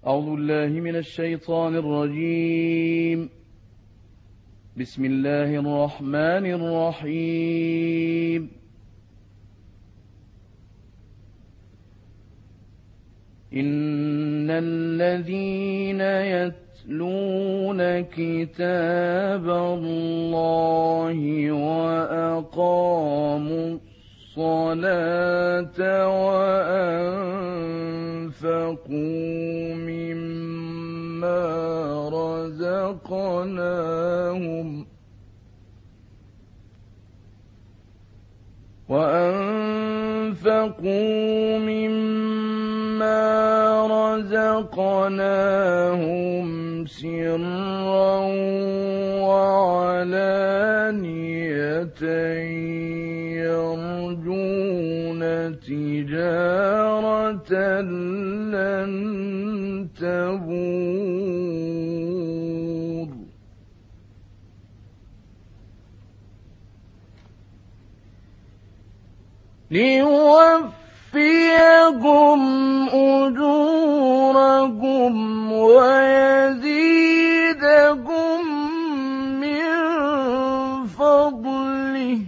أعوذ بالله من الشيطان الرجيم. بسم الله الرحمن الرحيم. إن الذين يتلون كتاب الله وأقاموا الصلاة وأنفقوا مما رزقناهم سرا وعلانية يرجون تجارة لن تبور ليوفيهم أجورهم ويزيدهم من فضله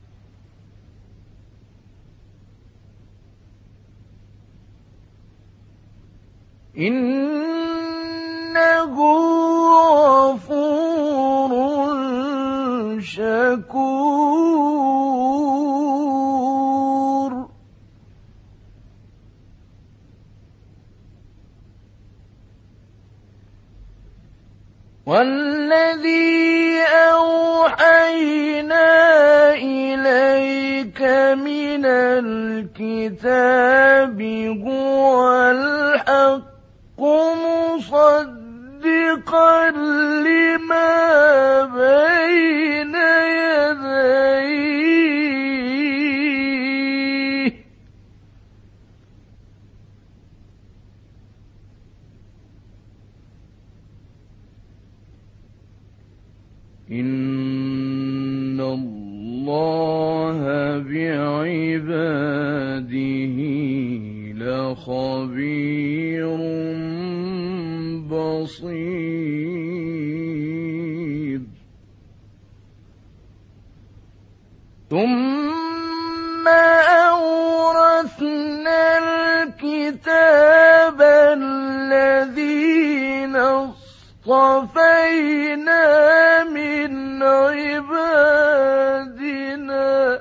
إنه غفور شكور. والذي أوحينا إليك من الكتاب هو الحق مصدقا لما بين يديه إن الله بعباده لخبير بصير. ثم أورثنا الكتاب الذين اصطفينا من عبادنا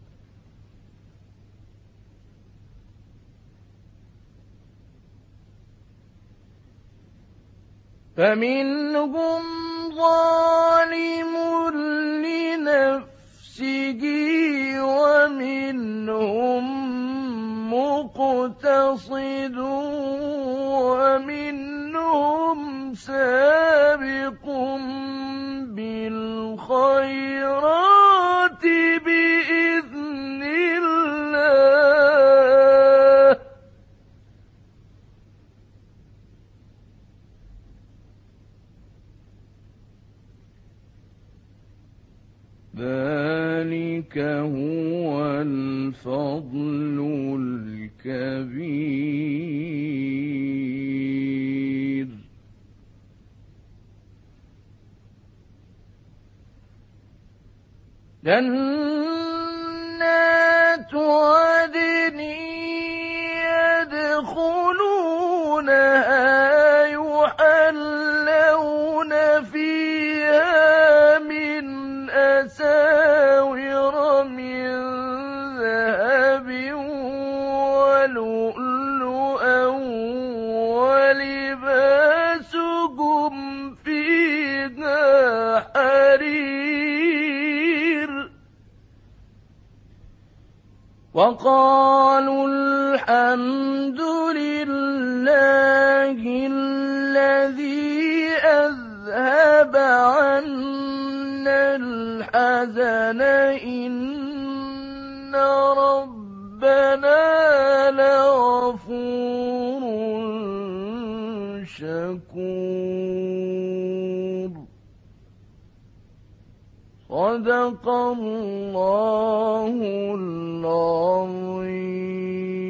فمنهم ظالم لنفسه ومنهم مقتصد ومنهم سابق بالخيرات بإذن الله ذلك هو الفضل الكبير. جنات عدن يدخلونها يحلون فيها من أساور من ذهب ولؤلؤا ولباسهم فيها حرير. وقالوا الحمد لله الذي أذهب عنا الحزن إن ربنا لغفور شكور. صدق الله العظيم.